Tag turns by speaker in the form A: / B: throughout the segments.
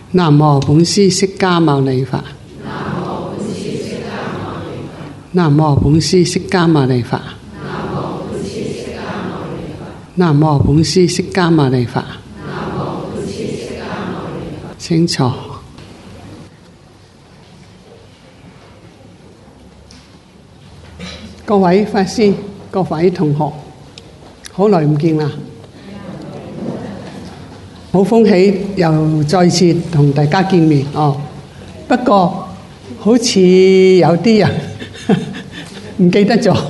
A: 南無本師釋迦牟尼佛。南無本師釋迦牟尼佛。南無本師釋迦牟尼佛。請坐。各位法師、各位同學，好耐唔見啦！好歡喜又再次同大家見面哦。不過好似有啲人唔記得咗，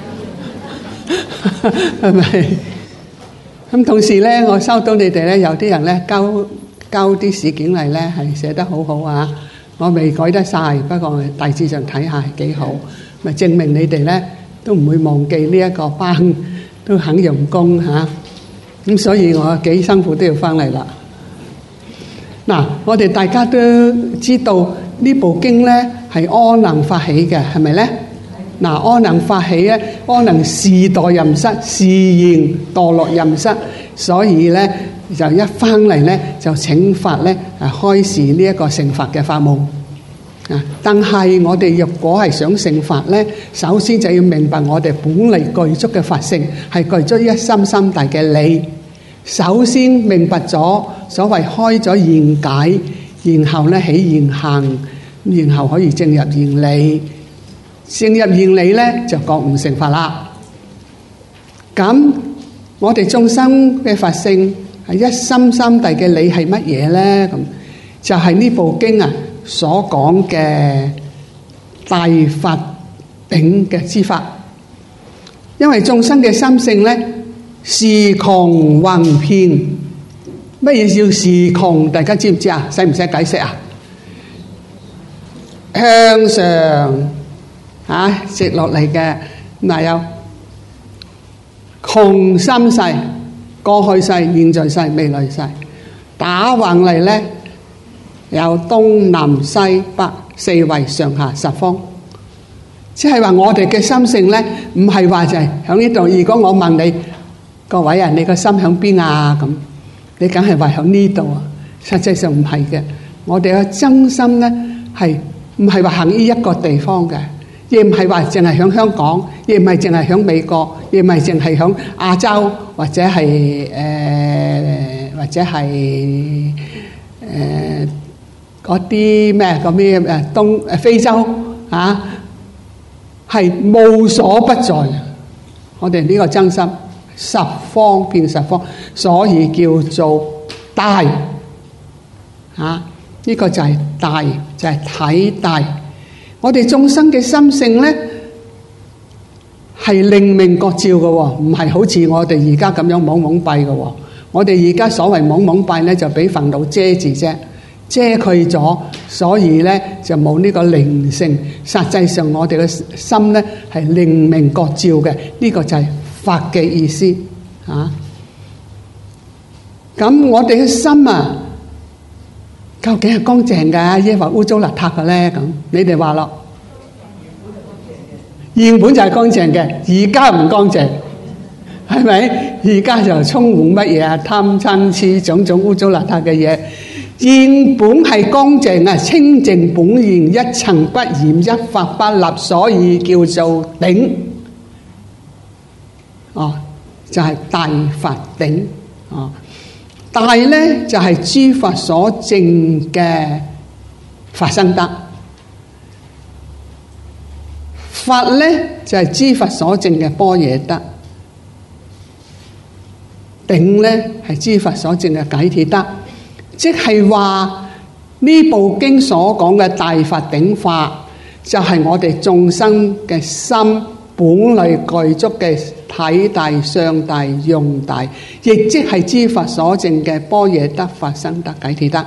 A: 係咪？咁同時咧，我收到你哋咧，有啲人咧交啲試卷嚟咧，係寫得好好啊！我未改得晒，不過大致上睇下係幾好，咪證明你哋咧都唔會忘記呢一個班，都肯用功嚇。咁所以我幾辛苦都要翻嚟啦。嗱，我哋大家都知道呢部經咧係阿能發起嘅，係咪咧？嗱，阿能發起咧，阿能示墮任失，示現墮落任失，所以咧就一翻嚟咧就請法咧開示呢一個成佛嘅法務。啊！但係我哋若果係想成法咧，首先就要明白我哋本嚟具足嘅法性係具足一心心大嘅理。首先明白咗所謂開咗現解，然後咧起現行，然後可以證入現理。證入現理咧就覺悟成法啦。咁我哋眾生嘅法性係一心心大嘅理係乜嘢咧？咁就係呢部經啊所講嘅大法頂嘅之法。因為眾生嘅心性咧是窮宏遍，乜嘢叫是窮？大家知唔知啊？使唔使解釋啊？向上直落嚟嘅，嗱有窮心世、過去世、現在世、未來世，打橫嚟咧有東南西北四圍上下十方。即係話我哋嘅心性咧，唔係話就係喺呢度。如果我問你各位啊，你個心喺邊啊？咁你梗係話喺呢度啊。實際上唔係嘅，我哋嘅真心咧係唔係話行呢一個地方嘅，亦唔係話淨係喺香港，亦唔係淨係喺美國，亦唔係淨係喺亞洲或者係嗰啲咩嗰啲非洲啊，係無所不在。我哋呢個真心十方遍十方，所以叫做大啊！呢個就係大，就係體大。我哋眾生嘅心性咧係靈明覺照嘅，唔係好似我哋而家咁樣懵懵閉嘅。我哋而家所謂懵懵閉咧，就俾煩惱遮住啫，遮佢咗，所以咧就冇呢個靈性。實際上我哋嘅心咧係靈明覺照嘅，呢個就係法嘅意思啊。咁我哋嘅心啊，究竟係乾淨嘅，抑或污糟邋遢嘅咧？咁你哋話咯，原本就係乾淨嘅，而家唔乾淨，係咪？而家就充滿乜嘢啊？貪嗔癡種種污糟邋遢嘅嘢。原本係乾淨啊，清淨本然，一塵不染，一法不立，所以叫做頂。哦，就係大法頂。哦，大咧就係諸法所證嘅法身德，法咧就係諸法所證嘅般若德，頂咧係諸法所證嘅解脫德。即係話呢部經所講嘅大法頂法，就係我哋眾生嘅心本來具足嘅體大、相大、用大，亦即係諸法所證嘅般若德、法身德、解脫德。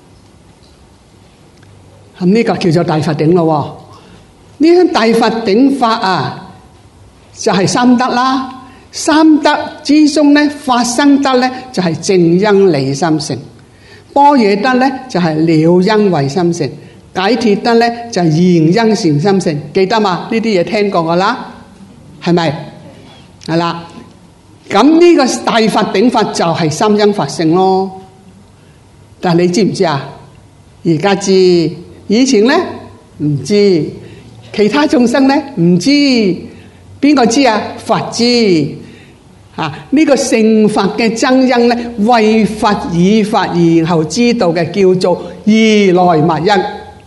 A: 咁呢個叫做大法頂咯。呢啲大法頂法啊，就係三德啦。三德之中咧，法身德咧就係正因理心性。般若德咧就係了因為心性，解脫德咧就係現因善心性，記得嘛？呢啲嘢聽過噶啦，係咪？係啦。咁呢個大法頂法就係三因法性咯。但係你知唔知啊？ 而家知，以前咧唔知，其他眾生咧唔知，邊個知啊？佛知。呢個成佛嘅真因咧，為佛以法然後知道嘅，叫做如來密因，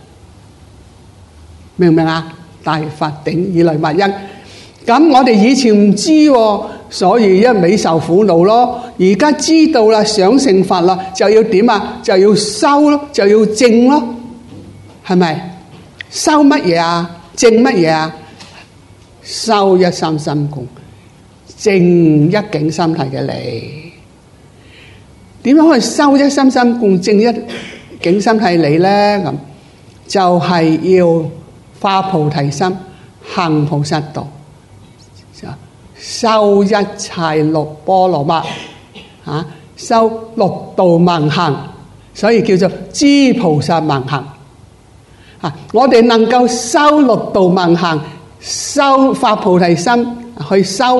A: 明唔明啊？大法頂如來密因。咁我哋以前唔知，所以一味受苦惱咯。而家知道啦，想成佛啦，就要點啊？就要修咯，就要證咯，係咪？修乜嘢啊？證乜嘢啊？修一心心共，證一境心體嘅理。點樣去修一心心共，證一境心體理咧？咁就係要發菩提心，行菩薩道，修一切六波羅蜜，修六度萬行，所以叫做知菩薩萬行。我哋能夠修六度萬行，修發菩提心，去修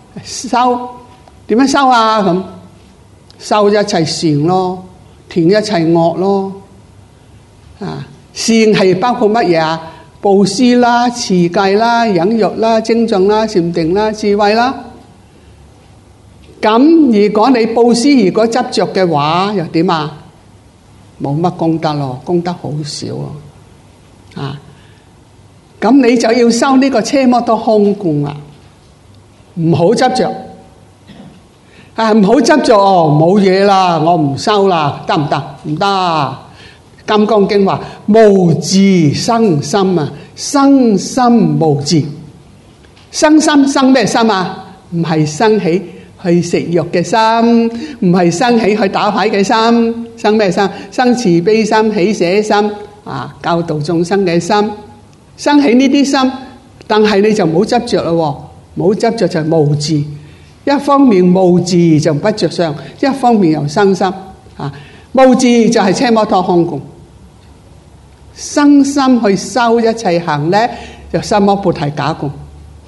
A: 點樣修啊？咁修一切善咯，斷一切惡咯。善係包括乜嘢啊？布施啦、持戒啦、忍辱啦、精進啦、禪定啦、智慧啦。咁如果你布施如果執着嘅話，又點啊？冇乜功德咯，功德好少咯。咁你就要修呢個奢摩他空觀啊，唔好執着。唔好執着哦，冇嘢啦，我唔修啦，得唔得？唔得。金剛經話無自生心啊，生心無自。生心生咩心啊？唔係生起去食肉嘅心，唔係生起去打牌嘅心，生咩心？生慈悲心、喜捨心教導眾生嘅心，生起呢啲心，但係你就唔好執着咯，唔好執着就無自。一方面無自就不着相，一方面又生心。無自就係奢摩他空觀。生心去修一切行咧，就心魔菩提假共。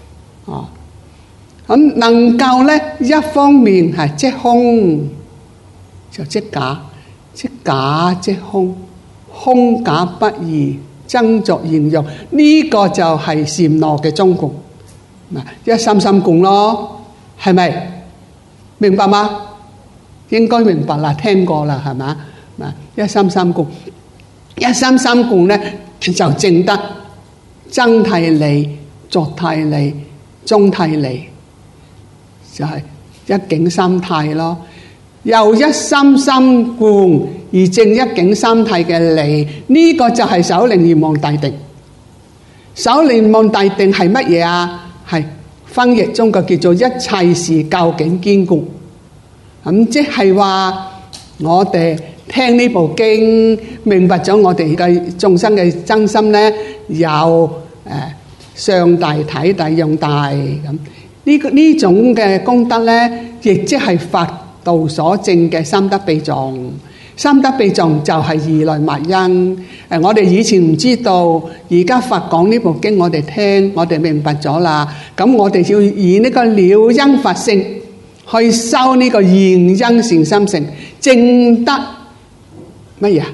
A: 咁能夠咧，一方面係即空，就即假，即假即空，空假不二，爭作現用。呢個就係禪那嘅中共，一心心共咯，係咪？明白嗎？應該明白啦，聽過啦，係嘛？一心心共。一心心共咧，就證得真諦理、作諦理、中諦理，就係一境心態咯。由一心心共而證一境心態嘅理，呢個就係首楞嚴望大定。首楞嚴望大定係乜嘢啊？係翻譯中國叫做一切事究竟堅固。咁即係話我哋聽呢部經，明白咗我哋嘅眾生嘅真心咧，有上大體大用大咁。呢種嘅功德咧，亦即係佛道所證嘅三德秘藏。三德秘藏就係如來密因。我哋以前唔知道，而家佛講呢部經，我哋聽，我哋明白咗啦。咁我哋要以呢個了因法性去修呢個現因善心性，證得乜嘢啊？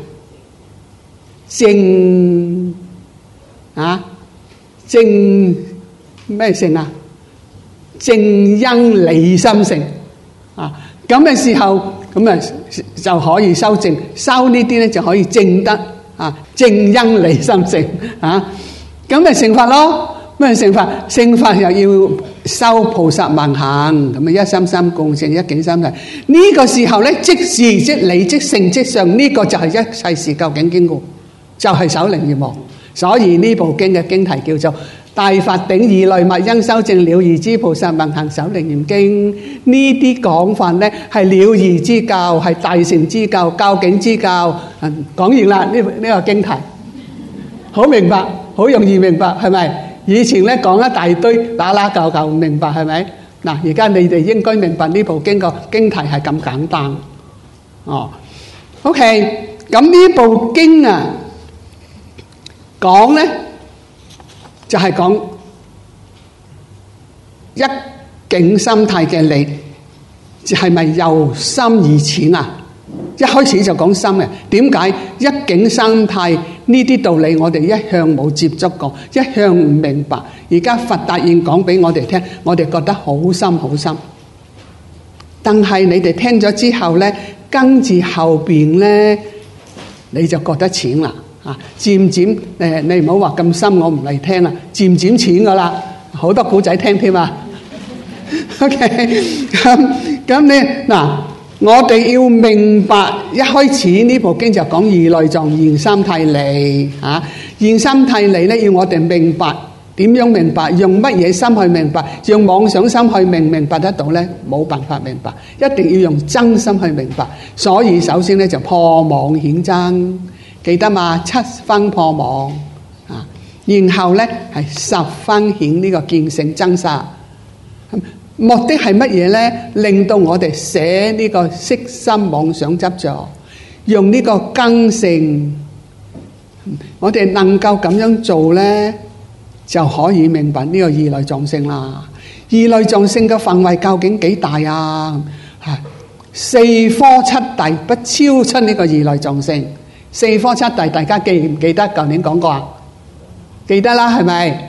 A: 證證咩性啊？證因理心性咁嘅時候，咁就可以修證，修呢啲咧就可以證得證因理心性咁咪成佛咯。咩成佛？成佛又要修菩薩萬行，咁一心心共證一境心體。呢個時候咧，即事即理即性即相，呢個就係一切事究竟堅固，就係首楞嚴望。所以呢部經嘅經題叫做《大法頂如來密因修證了義之菩薩萬行首楞嚴經》。呢啲講法咧係了義之教，係大乘之教，究竟之教。講完啦，呢個經題好明白，好容易明白，係咪？以前咧講一大堆打打舊舊唔明白，係咪？嗱，而家你哋應該明白呢部經個經題係咁簡單。OK， 咁呢部經啊講咧就係講一境心態嘅理，係咪由深而淺啊？ 一開始就講心嘅。點解？一境三態呢啲道理我哋一向冇接觸過，一向唔明白。而家佛突然講俾我哋聽，我哋覺得好深好深。但係你哋聽咗之後呢，跟住後邊呢，你就覺得淺啦。漸漸你唔好話咁深，我唔嚟聽啦。漸漸淺噶啦，好多古仔聽添啊。OK， 咁你嗱，我哋要明白一開始呢部經就講二內藏現三諦離嚇，現三諦離咧要我哋明白點樣明白，用乜嘢心去明白，用妄想心去明白得到咧，冇辦法明白，一定要用真心去明白。所以首先咧就破妄顯真。記得嘛？七分破妄啊，然後咧係十分顯呢個見性真實。目的係乜嘢咧？令到我哋捨呢個色心妄想執着，用呢個根性。我哋能夠咁樣做咧，就可以明白呢個二內藏性啦。二內藏性嘅範圍究竟幾大啊？四科七諦不超出呢個二內藏性。四科七諦大家記唔記得？舊年講過啊，記得啦，係咪？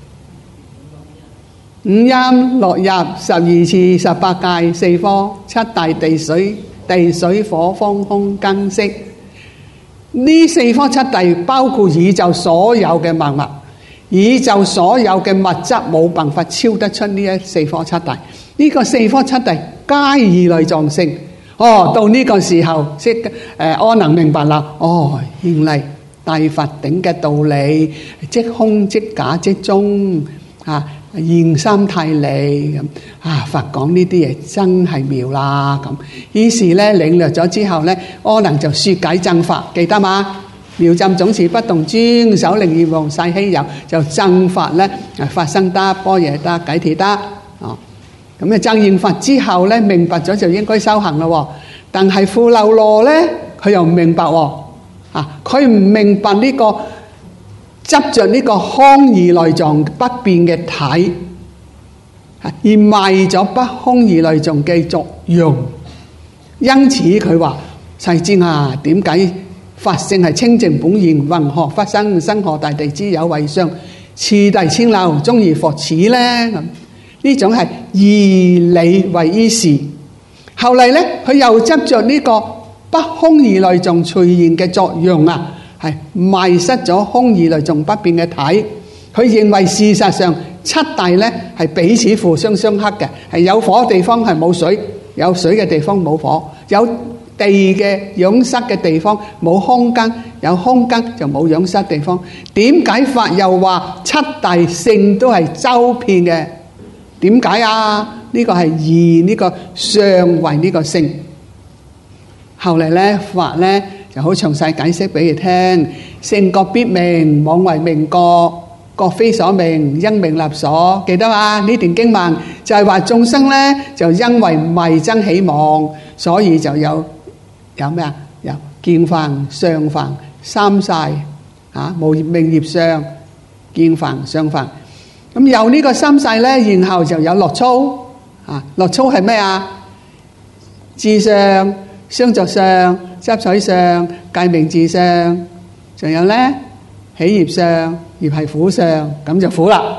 A: 五陰六入12次18界四科七諦地水火風空根色。呢四科七諦包括宇宙所有嘅萬物，宇宙所有嘅物質冇辦法超得出呢一四科七諦。呢個四科七諦皆二內藏性。到呢個時候阿能明白啦。原嚟大佛頂嘅道理，即空即假即中現三諦離咁佛講呢啲嘢真係妙啦咁。於是咧領略咗之後咧，阿能就說解正法，記得嘛？妙浸總持不動尊，首楞嚴王世稀有，就正法咧發生得般若得解脫得。咁證現法之後咧，明白咗就應該修行咯。但係富樓羅咧，佢又唔明白喎。佢唔明白呢個執着呢個空二內藏不變嘅體，而迷咗不空二內藏嘅作用。因此佢話：世尊啊，點解法性係清淨本然，云何忽生生何大地之有為相，次第千流，終而復此呢？咁呢種係義理為於事。後嚟咧，佢又執着呢個不空二內藏隨現嘅作用啊，係迷失咗空二內藏不變嘅體。佢認為事實上七諦咧係彼此互相相克嘅，係有火嘅地方係冇水，有水嘅地方冇火，有地嘅養塞嘅地方冇空間，有空間就冇養塞地方。點解法又話七諦性都係周遍嘅？點解啊？呢個係義，呢個相為呢個性。後嚟咧，法咧就好詳細解釋俾佢聽。性覺必明，妄為名覺，覺非所明，因名立所。記得嘛？呢段經文就係話眾生咧就因為迷僧起妄，所以就有咩啊？有見凡、相凡、三世無明業相、見凡、相凡。咁有呢個三世咧，然後就有樂粗。樂粗係咩啊？智相、相續相、執取相、界名自相，仲有咧起業相，業係苦相，咁就苦啦。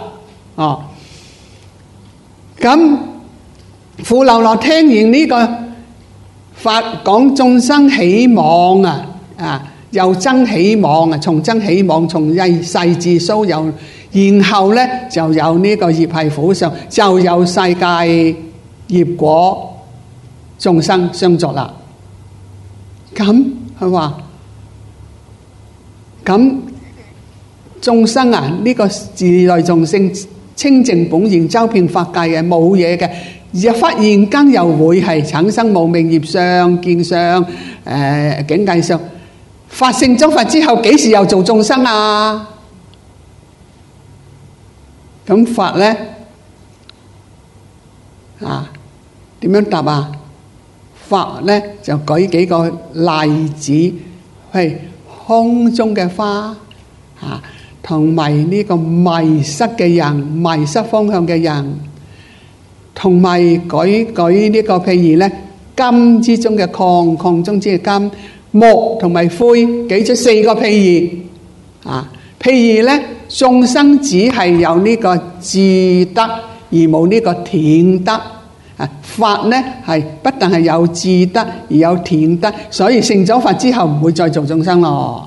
A: 咁富樓羅聽完呢個法講眾生起妄又增起妄從增起妄，從世至騷有。然後咧就有呢個業係苦相，就有世界業果眾生相續啦。咁佢話咁眾生呢個自內眾生清淨本然周遍法界嘅冇嘢嘅，而忽然間又會係產生無明業相、見相、境界相。發性咗法之後，幾時又做眾生啊？咁法咧點樣答啊？法咧就舉幾個例子，係空中嘅花同埋呢個迷失嘅人、迷失方向嘅人，同埋舉呢個譬如咧金之中嘅礦，礦中之嘅金，木同埋灰，記咗4個譬喻啊。譬喻咧，眾生只係有呢個智德，而冇呢個田德。法咧係不但係有智德，而有田德，所以成咗法之後唔會再做眾生咯。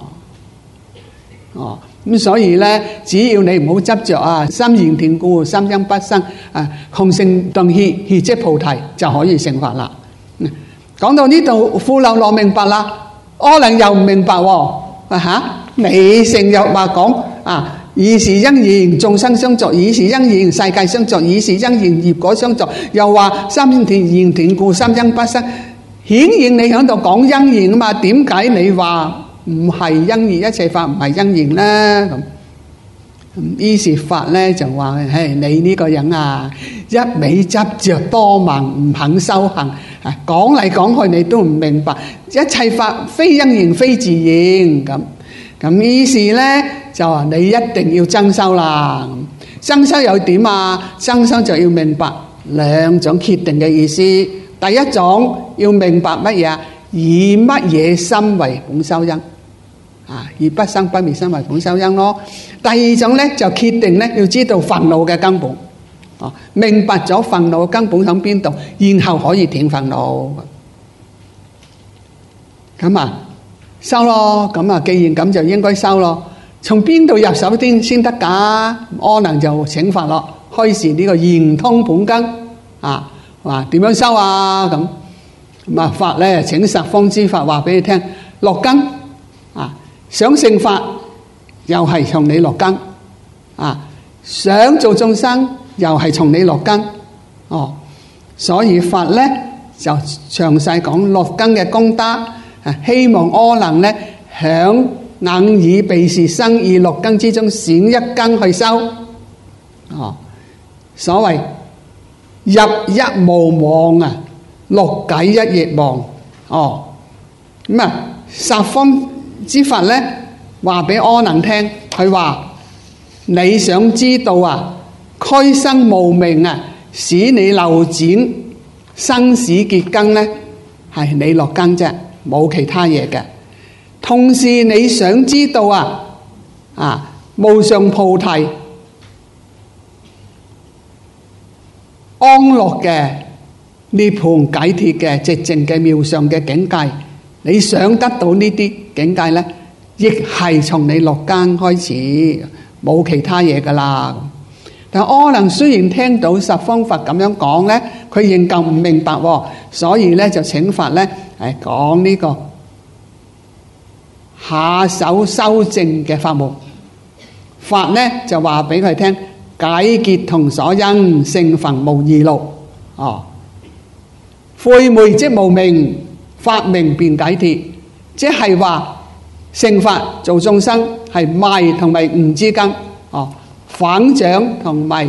A: 咁所以咧，只要你唔好執着啊，心然田固，心因不生啊，空性頓歇，歇即菩提，就可以成法啦。講到呢度，富樓那明白啦，阿難又唔明白喎。你成日話講啊，以是因緣眾生相續，以是因緣世界相續，以是因緣業果相續，又話心然田固，心因不生，顯然你喺度講因緣啊嘛？點解你話唔係因緣，一切法唔係因緣咧？咁於是法咧就話：你呢個人啊，一味執着多聞，唔肯修行，講嚟講去你都唔明白，一切法非因緣非自然咁於是咧就話你一定要增修啦。增修又點啊？增修就要明白2種決定嘅意思。第一種要明白乜嘢啊？以乜嘢心為本修因以不生不滅心為本修因咯。第二種咧就決定咧要知道煩惱嘅根本，明白咗煩惱嘅根本喺邊度，然後可以斷煩惱。咁啊修咯，咁啊既然咁就應該修咯。從邊度入手先得㗎？阿難就請法咯，開示呢個圓通本根話點樣修啊？咁啊法咧請十方之法話俾你聽，落根想成法又係從你落根想做眾生又係從你落根所以法咧就詳細講落根嘅功德，希望阿難咧響眼耳鼻舌身意六根之中選一根去修所謂入一無忘六解一亦忘咁十方之法咧話俾阿難聽，佢話你想知道俱生無明使你流轉生死結根咧，係你落根啫，冇其他嘢嘅。同時你想知道無上菩提安樂嘅涅槃解脫嘅寂靜嘅妙相嘅境界，你想得到呢啲境界咧，亦係從你落根開始，冇其他嘢噶啦。但阿難雖然聽到十方佛咁樣講咧，佢仍舊唔明白，所以咧就請法咧講呢個下手修正嘅法門。法咧就話俾佢聽，解結同所因，成佛無二路。悔昧即無明，法明便解脫，即係話成佛做眾生係迷同埋悟之間，反掌同埋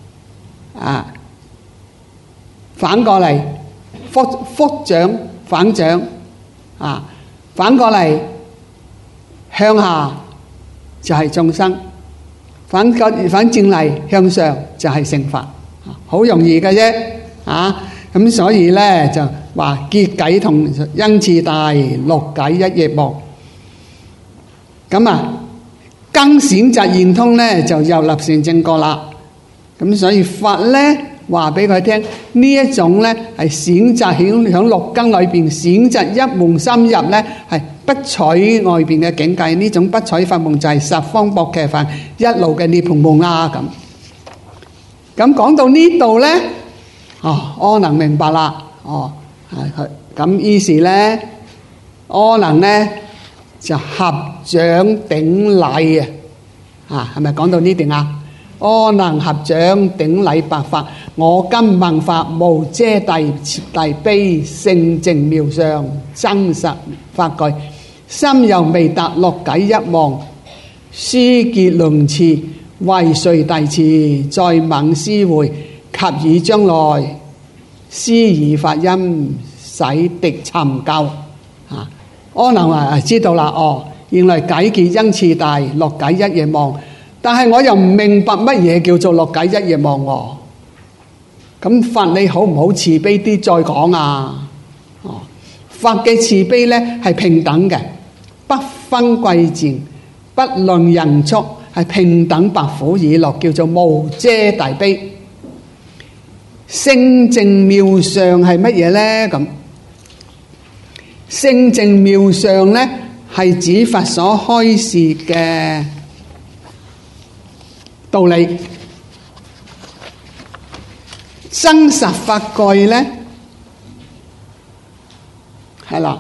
A: 反過嚟，覆掌反掌反過嚟向下就係眾生，反正嚟向上就係成佛，好容易嘅啫咁所以咧就話結解同因次大，六解一亦忘。咁更選擇圓通咧就又立成正覺啦。咁所以法咧話俾佢聽，呢一種咧係選擇響六根裏邊選擇一門深入咧，係不取外邊嘅境界。呢種不取法門就係十方薄伽梵一路嘅涅槃門啦。咁講到呢度咧，阿難明白啦。咁於是咧，阿難咧就合掌頂禮係咪講到呢段阿難合掌頂禮白法，我今聞法無遮蔽悲勝淨妙相真實法句，心猶未達六解一忘，書結論次為誰弟子再聞思會，及以將來施以法音使敵尋究。阿難話知道啦，原來解結因次大，六解一亦忘，但係我又唔明白乜嘢叫做六解一亦忘。咁法你好唔好慈悲啲再講佛嘅慈悲咧係平等嘅，不分貴賤，不論人畜，係平等百苦以樂，叫做無遮大悲。聖淨妙相係乜嘢咧？咁聖淨妙相咧係指佛所開示嘅道理。真實法句咧係啦，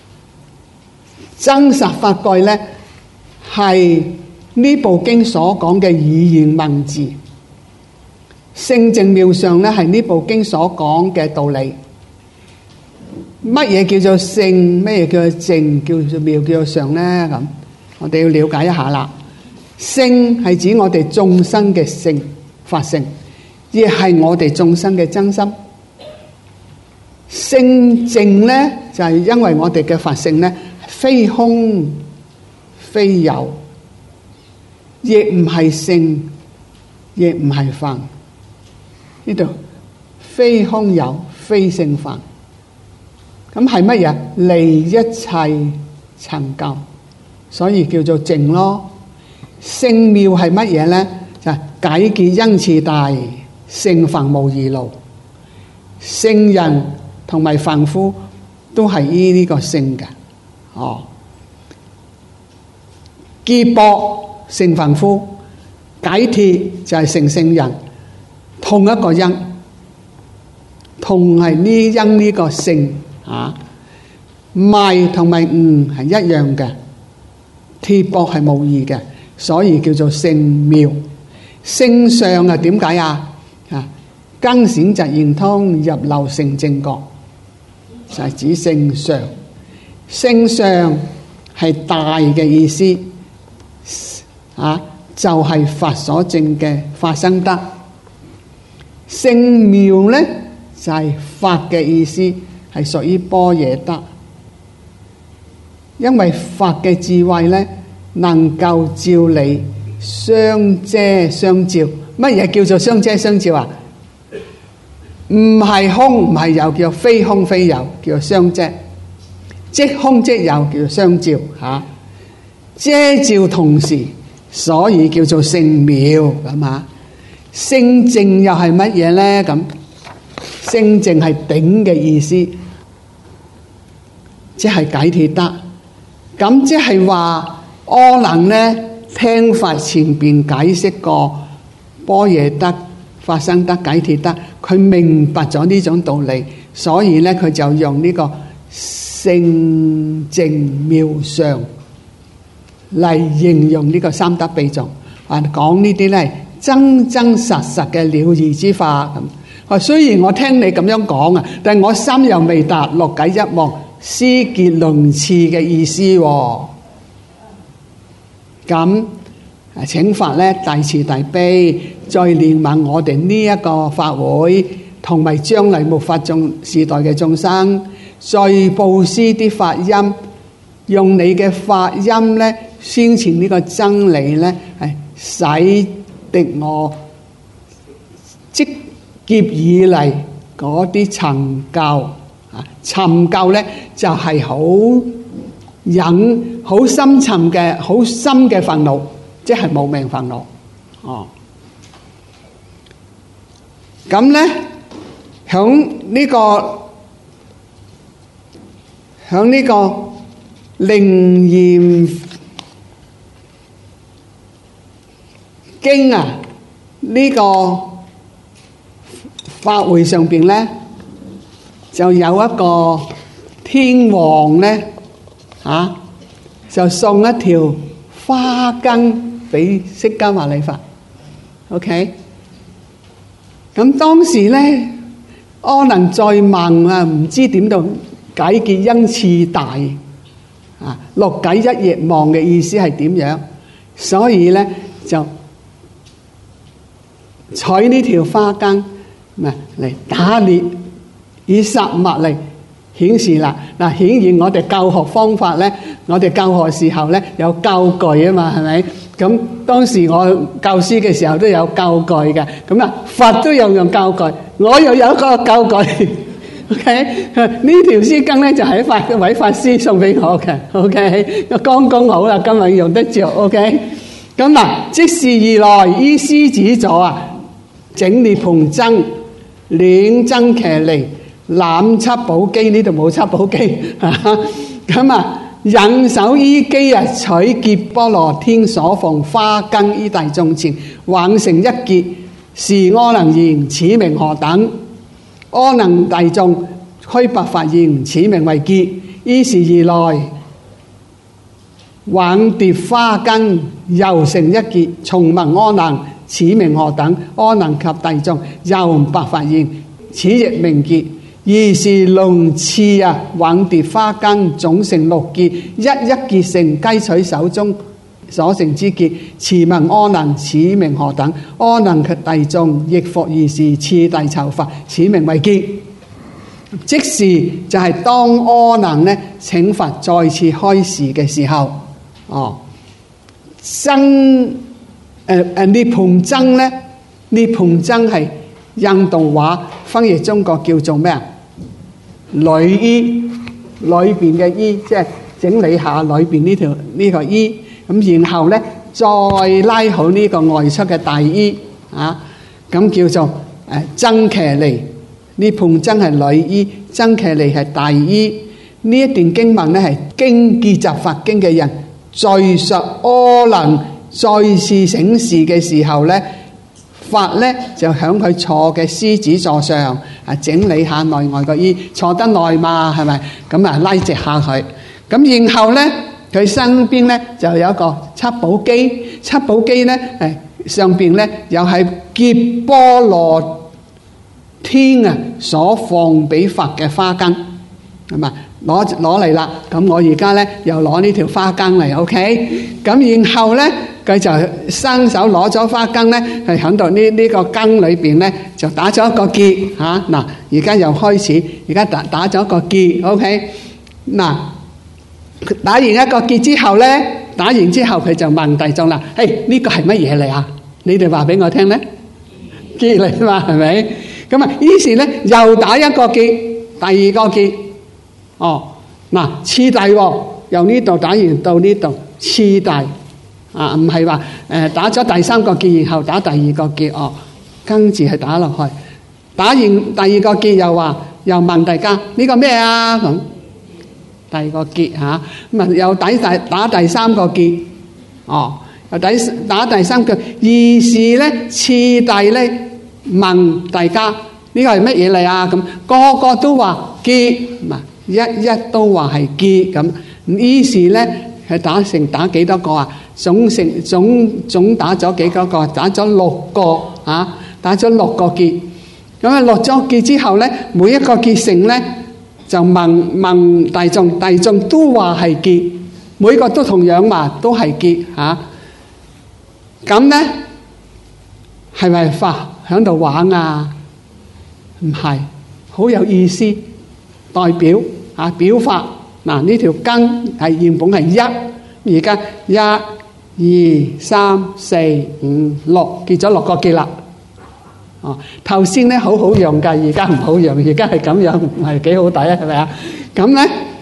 A: 真實法句咧係呢部經所講嘅語言文字，聖淨妙相咧係呢部經所講嘅道理。乜嘢叫做聖？乜嘢叫做淨？叫做妙？叫做相咧？咁我哋要了解一下啦。聖係指我哋眾生嘅性法性，亦係我哋眾生嘅真心。聖淨咧就係因為我哋嘅法性咧非空非有，亦唔係聖，亦唔係梵。呢度非空有，非聖梵，咁係乜嘢？離一切塵垢，所以叫做淨咯。聖妙係乜嘢咧？就係解結恩慈大，聖凡無二路。聖人同埋凡夫都係依呢個聖嘅。結縛成凡夫，解脫就係成聖人，同一個因，同係呢因呢個聖啊，迷同埋悟係一樣嘅，鐵縛係無異嘅，所以叫做聖妙。聖相啊，點解啊？更顯疾現通，入流成正覺，就係指聖相。聖相係大嘅意思。就係佛所證嘅法身德。聖妙咧就係法嘅意思，係屬於般若德。因為法嘅智慧咧能夠照理相遮相照。乜嘢叫做相遮相照啊？唔係空唔係有，叫非空非有，叫做相遮。即空即有，叫做相照吓。遮照同時，所以叫做聖妙咁啊。聖淨又係乜嘢咧？咁聖淨係頂嘅意思，即係解脫得。咁即係話阿難咧聽法前邊解釋過般若得、法身得、解脫得，佢明白咗呢種道理，所以咧佢就用呢個聖淨妙相嚟形容呢個三德秘藏，講呢啲咧真真實實嘅了義之法咁。雖然我聽你咁樣講啊，但係我心又未達六解一望思結論次嘅意思喎。咁請法咧大慈大悲，再憐憫我哋呢一個法會，同埋將來末法眾時代嘅眾生，再布施啲法音，用你嘅法音咧宣傳呢個真理咧，係使敵我積劫以嚟嗰啲尋舊啊，尋舊咧就係好隱、好深沉嘅、好深嘅煩惱，即係無明煩惱。咁咧響呢個楞嚴經啊，呢個法會上邊咧就有一個天王咧就送一條花根俾釋迦牟尼佛。OK，咁當時咧阿難再問啊，唔知點到解結恩賜大六解一業望嘅意思係點樣，所以咧就採呢條花根嚟打獵，以實物嚟顯示啦。嗱，顯現我哋教學方法咧，我哋教學時候咧有教具啊嘛，係咪？咁當時我教書嘅時候都有教具嘅，咁佛都有用教具，我又有一個教具， OK， 呢條絲巾咧就係位法師送俾我嘅。OK， 剛剛好啦，今日用得着。OK， 咁嗱，即時而來，依獅子座啊，整列蓬僧，領僧騎尼，攬七寶機，呢度冇七寶機咁啊，引手衣機啊，取劫波羅天所奉花羹於大眾前，橫成一結，是阿能言：此名何等？阿能大眾虛白發言：此名為結。於是而來，橫疊花羹，又成一結，重問阿能：此名何等？阿能及大眾又白發言：此亦名結。於是龍翅啊，橫疊花羹，總成六結，一一結成，皆取手中所成之結。遲問阿能：此名何等？阿能及大眾亦復如是，次第酬發，此名為結。即時就係當阿能咧請佛再次開示嘅時候，涅槃僧咧，涅槃僧係印度話翻譯中國叫做咩啊？裡衣，裏邊嘅衣，即係整理下裏邊呢個衣，咁然後咧再拉好呢個外出嘅大衣啊，咁叫做僧騎尼。涅槃僧係裡衣，僧騎尼係大衣。呢一段經文咧係經結集法經嘅人敘述阿能再次請示嘅時候咧，法咧就響佢坐嘅獅子座上整理下內外個衣，坐得耐嘛，係咪？咁啊拉直下佢，咁然後咧佢身邊咧就有一個七寶機，七寶機咧上邊咧又係劫波羅天啊所放俾佛嘅花羹，係嘛？攞嚟啦，咁我而家咧又攞呢條花羹嚟 ，OK， 咁然後咧佢就伸手攞咗花羹咧，係喺度呢個羹裏邊咧就打咗一個結嚇。嗱，而家又開始，而家打咗一個結 ，OK， 嗱，打完一個結之後咧，打完之後佢就問大眾啦：呢個係乜嘢嚟啊？你哋話俾我聽咧，結嚟嘛，係咪？咁啊，於是咧又打一個結，第二個結。嗱，次第喎，由呢度打完到呢度，次第啊，唔係話打咗第三個結，然後打第二個結跟住係打落去，打完第二個結又問大家呢個咩啊？咁第二個結嚇，咁啊又打第三個結，又打第三個，於是咧次第咧問大家呢個係乜嘢嚟啊？咁個個都話結，一都話係結咁，於是咧係打幾多個啊？總打咗幾多個？打咗6個嚇，打咗6個結。咁啊落咗結之後咧，每一個結成咧就問大眾，大眾都話係結，每個都同樣話都係結嚇。咁咧係咪佛喺度玩啊？唔係，好有意思，代表。表法嗱，呢條羹係原本係1，而家1、2、3、4、5、6，結咗6個結啦。頭先咧好好用㗎，而家唔好用，而家係咁樣，唔係幾好抵啊？係咪啊？咁咧